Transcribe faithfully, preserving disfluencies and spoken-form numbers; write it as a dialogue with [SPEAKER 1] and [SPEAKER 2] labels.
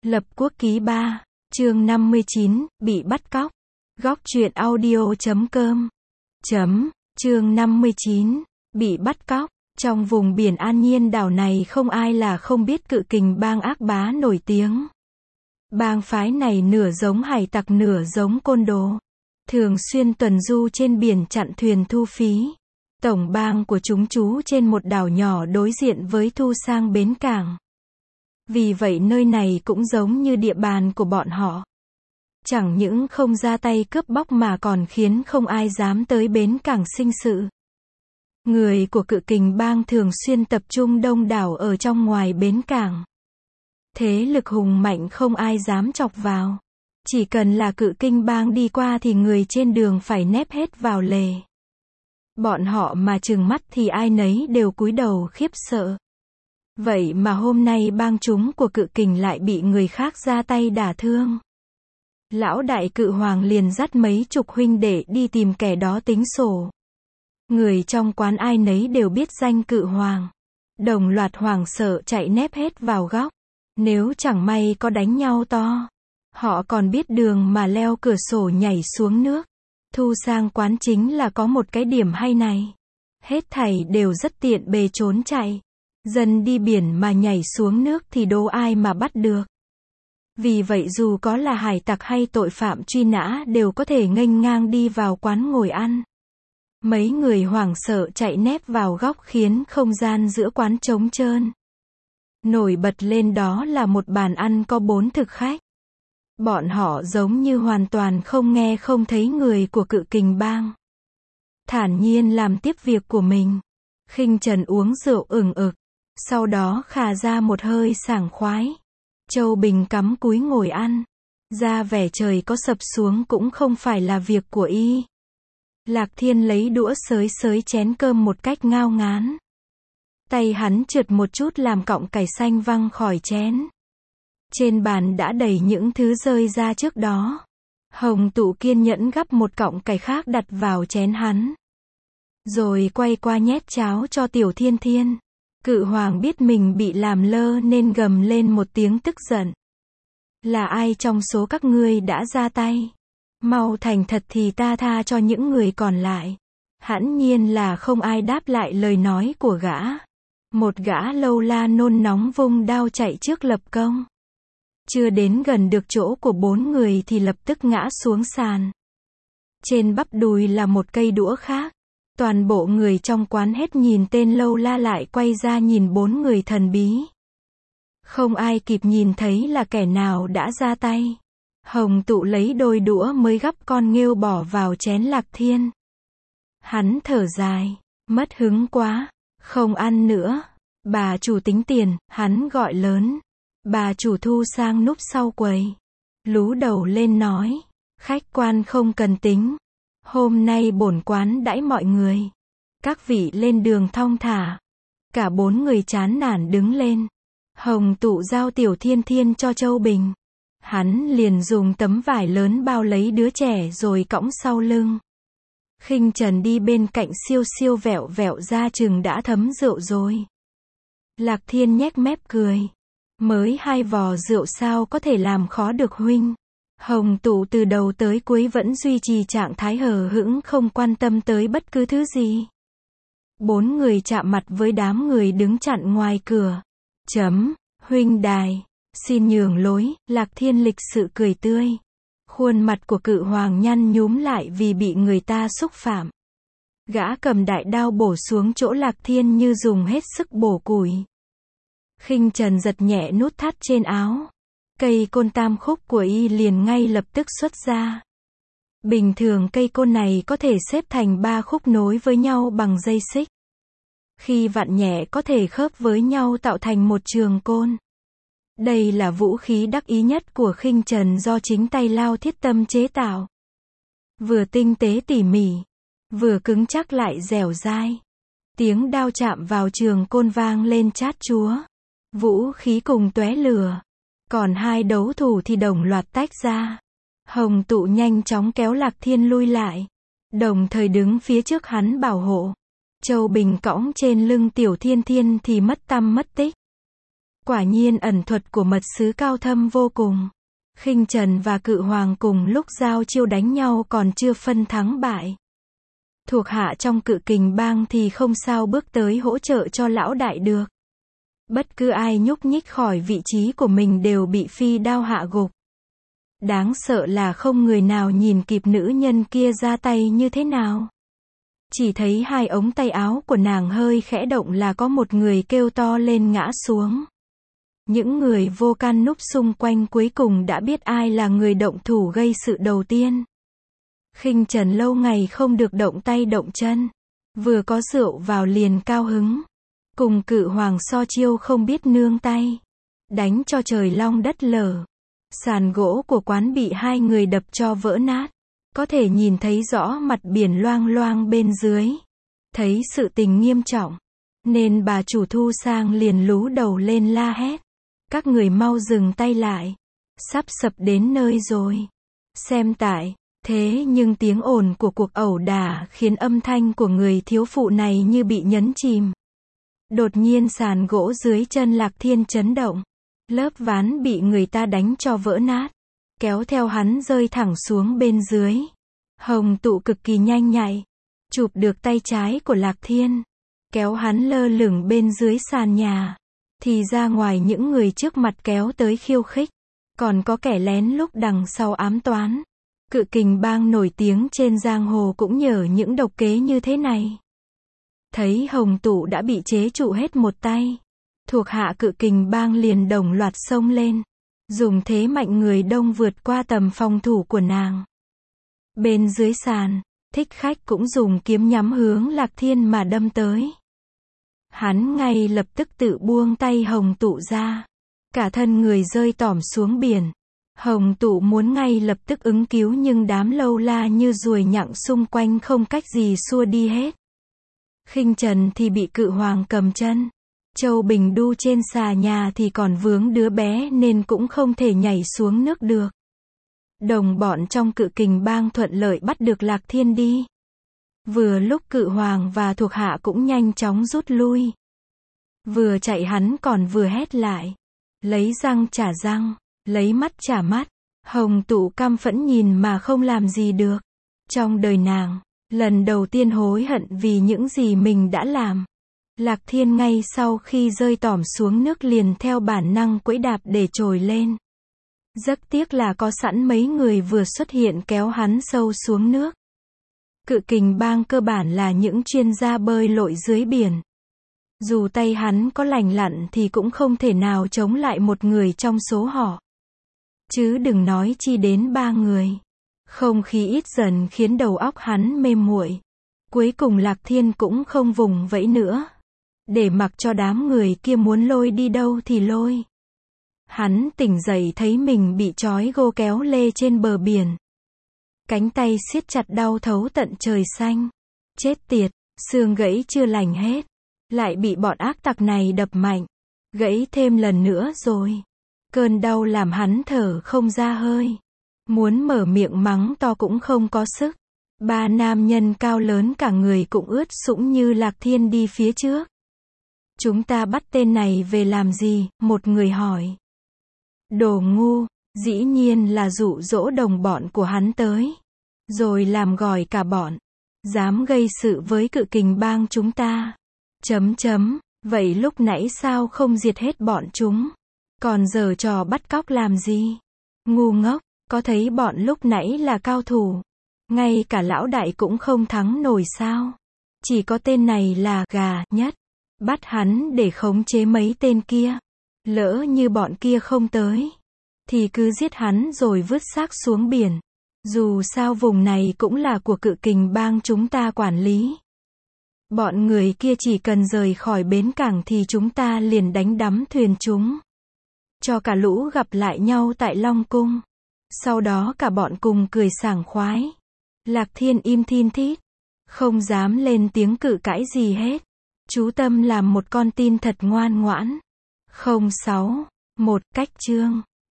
[SPEAKER 1] Lập Quốc Ký ba, chương năm mươi chín, bị bắt cóc. Góc truyện audio chấm com. Chấm, chương năm mươi chín, bị bắt cóc. Trong vùng biển An Nhiên đảo này không ai là không biết Cự Kình bang ác bá nổi tiếng. Bang phái này nửa giống hải tặc nửa giống côn đồ. Thường xuyên tuần du trên biển chặn thuyền thu phí. Tổng bang của chúng trú trên một đảo nhỏ đối diện với Thu Sang bến cảng. Vì vậy nơi này cũng giống như địa bàn của bọn họ. Chẳng những không ra tay cướp bóc mà còn khiến không ai dám tới bến cảng sinh sự. Người của Cự Kình bang thường xuyên tập trung đông đảo ở trong ngoài bến cảng. Thế lực hùng mạnh không ai dám chọc vào. Chỉ cần là Cự Kình bang đi qua thì người trên đường phải nép hết vào lề. Bọn họ mà trừng mắt thì ai nấy đều cúi đầu khiếp sợ. Vậy mà hôm nay bang chúng của Cự Kình lại bị người khác ra tay đả thương. Lão đại Cự Hoàng liền dắt mấy chục huynh đệ đi tìm kẻ đó tính sổ. Người trong quán ai nấy đều biết danh Cự Hoàng. Đồng loạt hoảng sợ chạy nép hết vào góc. Nếu chẳng may có đánh nhau to, họ còn biết đường mà leo cửa sổ nhảy xuống nước. Thu Sang quán chính là có một cái điểm hay này. Hết thảy đều rất tiện bề trốn chạy. Dân đi biển mà nhảy xuống nước thì đố ai mà bắt được. Vì vậy dù có là hải tặc hay tội phạm truy nã đều có thể nghênh ngang đi vào quán ngồi ăn. Mấy người hoảng sợ chạy nép vào góc khiến không gian giữa quán trống trơn. Nổi bật lên đó là một bàn ăn có bốn thực khách. Bọn họ giống như hoàn toàn không nghe không thấy người của Cự Kình bang. Thản nhiên làm tiếp việc của mình. Khinh Trần uống rượu ừng ực. Sau đó khà ra một hơi sảng khoái. Châu Bình cắm cúi ngồi ăn. Ra vẻ trời có sập xuống cũng không phải là việc của y. Lạc Thiên lấy đũa xới xới chén cơm một cách ngao ngán. Tay hắn trượt một chút làm cọng cải xanh văng khỏi chén. Trên bàn đã đầy những thứ rơi ra trước đó. Hồng Tụ kiên nhẫn gắp một cọng cải khác đặt vào chén hắn. Rồi quay qua nhét cháo cho Tiểu Thiên Thiên. Cự Hoàng biết mình bị làm lơ nên gầm lên một tiếng tức giận. Là ai trong số các ngươi đã ra tay? Mau thành thật thì ta tha cho những người còn lại. Hãn nhiên là không ai đáp lại lời nói của gã. Một gã lâu la nôn nóng vung đao chạy trước lập công. Chưa đến gần được chỗ của bốn người thì lập tức ngã xuống sàn. Trên bắp đùi là một cây đũa khác. Toàn bộ người trong quán hết nhìn tên lâu la lại quay ra nhìn bốn người thần bí. Không ai kịp nhìn thấy là kẻ nào đã ra tay. Hồng Tụ lấy đôi đũa mới gắp con nghêu bỏ vào chén Lạc Thiên. Hắn thở dài, mất hứng quá, không ăn nữa. Bà chủ tính tiền, hắn gọi lớn. Bà chủ Thu Sang núp sau quầy. Lú đầu lên nói, khách quan không cần tính. Hôm nay bổn quán đãi mọi người. Các vị lên đường thong thả. Cả bốn người chán nản đứng lên. Hồng Tụ giao Tiểu Thiên Thiên cho Châu Bình. Hắn liền dùng tấm vải lớn bao lấy đứa trẻ rồi cõng sau lưng. Khinh Trần đi bên cạnh siêu siêu vẹo vẹo ra chừng đã thấm rượu rồi. Lạc Thiên nhếch mép cười. Mới hai vò rượu sao có thể làm khó được huynh. Hồng Tụ từ đầu tới cuối vẫn duy trì trạng thái hờ hững không quan tâm tới bất cứ thứ gì. Bốn người chạm mặt với đám người đứng chặn ngoài cửa. Chấm, huynh đài, xin nhường lối, Lạc Thiên lịch sự cười tươi. Khuôn mặt của Cự Hoàng nhăn nhúm lại vì bị người ta xúc phạm. Gã cầm đại đao bổ xuống chỗ Lạc Thiên như dùng hết sức bổ củi. Khinh Trần giật nhẹ nút thắt trên áo. Cây côn tam khúc của y liền ngay lập tức xuất ra. Bình thường cây côn này có thể xếp thành ba khúc nối với nhau bằng dây xích. Khi vặn nhẹ có thể khớp với nhau tạo thành một trường côn. Đây là vũ khí đắc ý nhất của Khinh Trần do chính tay Lao Thiết Tâm chế tạo. Vừa tinh tế tỉ mỉ, vừa cứng chắc lại dẻo dai. Tiếng đao chạm vào trường côn vang lên chát chúa. Vũ khí cùng tóe lửa. Còn hai đấu thủ thì đồng loạt tách ra. Hồng Tụ nhanh chóng kéo Lạc Thiên lui lại. Đồng thời đứng phía trước hắn bảo hộ. Châu Bình cõng trên lưng Tiểu Thiên Thiên thì mất tăm mất tích. Quả nhiên ẩn thuật của mật sứ cao thâm vô cùng. Khinh Trần và Cự Hoàng cùng lúc giao chiêu đánh nhau còn chưa phân thắng bại. Thuộc hạ trong Cự Kình bang thì không sao bước tới hỗ trợ cho lão đại được. Bất cứ ai nhúc nhích khỏi vị trí của mình đều bị phi đao hạ gục. Đáng sợ là không người nào nhìn kịp nữ nhân kia ra tay như thế nào. Chỉ thấy hai ống tay áo của nàng hơi khẽ động là có một người kêu to lên ngã xuống. Những người vô can núp xung quanh cuối cùng đã biết ai là người động thủ gây sự đầu tiên. Khinh Trần lâu ngày không được động tay động chân. Vừa có rượu vào liền cao hứng. Cùng Cự Hoàng so chiêu không biết nương tay. Đánh cho trời long đất lở. Sàn gỗ của quán bị hai người đập cho vỡ nát. Có thể nhìn thấy rõ mặt biển loang loang bên dưới. Thấy sự tình nghiêm trọng. Nên bà chủ Thu Sang liền lú đầu lên la hét. Các người mau dừng tay lại. Sắp sập đến nơi rồi. Xem tại. Thế nhưng tiếng ồn của cuộc ẩu đả khiến âm thanh của người thiếu phụ này như bị nhấn chìm. Đột nhiên sàn gỗ dưới chân Lạc Thiên chấn động. Lớp ván bị người ta đánh cho vỡ nát. Kéo theo hắn rơi thẳng xuống bên dưới. Hồng Tụ cực kỳ nhanh nhạy. Chụp được tay trái của Lạc Thiên. Kéo hắn lơ lửng bên dưới sàn nhà. Thì ra ngoài những người trước mặt kéo tới khiêu khích. Còn có kẻ lén lút đằng sau ám toán. Cự Kình bang nổi tiếng trên giang hồ cũng nhờ những độc kế như thế này. Thấy Hồng Tụ đã bị chế trụ hết một tay. Thuộc hạ Cự Kình bang liền đồng loạt xông lên. Dùng thế mạnh người đông vượt qua tầm phòng thủ của nàng. Bên dưới sàn, Thích Khách cũng dùng kiếm nhắm hướng Lạc Thiên mà đâm tới. Hắn ngay lập tức tự buông tay Hồng Tụ ra. Cả thân người rơi tỏm xuống biển. Hồng Tụ muốn ngay lập tức ứng cứu nhưng đám lâu la như ruồi nhặng xung quanh không cách gì xua đi hết. Khinh Trần thì bị Cự Hoàng cầm chân. Châu Bình đu trên xà nhà thì còn vướng đứa bé nên cũng không thể nhảy xuống nước được. Đồng bọn trong Cự Kình bang thuận lợi bắt được Lạc Thiên đi. Vừa lúc Cự Hoàng và thuộc hạ cũng nhanh chóng rút lui. Vừa chạy hắn còn vừa hét lại. Lấy răng trả răng, lấy mắt trả mắt. Hồng Tụ căm phẫn nhìn mà không làm gì được. Trong đời nàng, lần đầu tiên hối hận vì những gì mình đã làm. Lạc Thiên ngay sau khi rơi tỏm xuống nước liền theo bản năng quẫy đạp để trồi lên. Rất tiếc là có sẵn mấy người vừa xuất hiện kéo hắn sâu xuống nước. Cự Kình bang cơ bản là những chuyên gia bơi lội dưới biển. Dù tay hắn có lành lặn thì cũng không thể nào chống lại một người trong số họ. Chứ đừng nói chi đến ba người. Không khí ít dần khiến đầu óc hắn mê muội. Cuối cùng Lạc Thiên cũng không vùng vẫy nữa. Để mặc cho đám người kia muốn lôi đi đâu thì lôi. Hắn tỉnh dậy thấy mình bị trói gô kéo lê trên bờ biển. Cánh tay siết chặt đau thấu tận trời xanh. Chết tiệt, xương gãy chưa lành hết. Lại bị bọn ác tặc này đập mạnh. Gãy thêm lần nữa rồi. Cơn đau làm hắn thở không ra hơi. Muốn mở miệng mắng to cũng không có sức. Ba nam nhân cao lớn cả người cũng ướt sũng như Lạc Thiên đi phía trước. Chúng ta bắt tên này về làm gì? Một người hỏi. Đồ ngu, dĩ nhiên là dụ dỗ đồng bọn của hắn tới. Rồi làm gỏi cả bọn. Dám gây sự với Cự Kình bang chúng ta. Chấm chấm, vậy lúc nãy sao không diệt hết bọn chúng? Còn giờ trò bắt cóc làm gì? Ngu ngốc, có thấy bọn lúc nãy là cao thủ. Ngay cả lão đại cũng không thắng nổi sao? Chỉ có tên này là gà nhất. Bắt hắn để khống chế mấy tên kia. Lỡ như bọn kia không tới. Thì cứ giết hắn rồi vứt xác xuống biển. Dù sao vùng này cũng là của Cự Kình bang chúng ta quản lý. Bọn người kia chỉ cần rời khỏi bến cảng thì chúng ta liền đánh đắm thuyền chúng. Cho cả lũ gặp lại nhau tại Long Cung. Sau đó cả bọn cùng cười sảng khoái. Lạc Thiên im thin thít. Không dám lên tiếng cự cãi gì hết. Chú tâm làm một con tin thật ngoan ngoãn. không sáu một Cách chương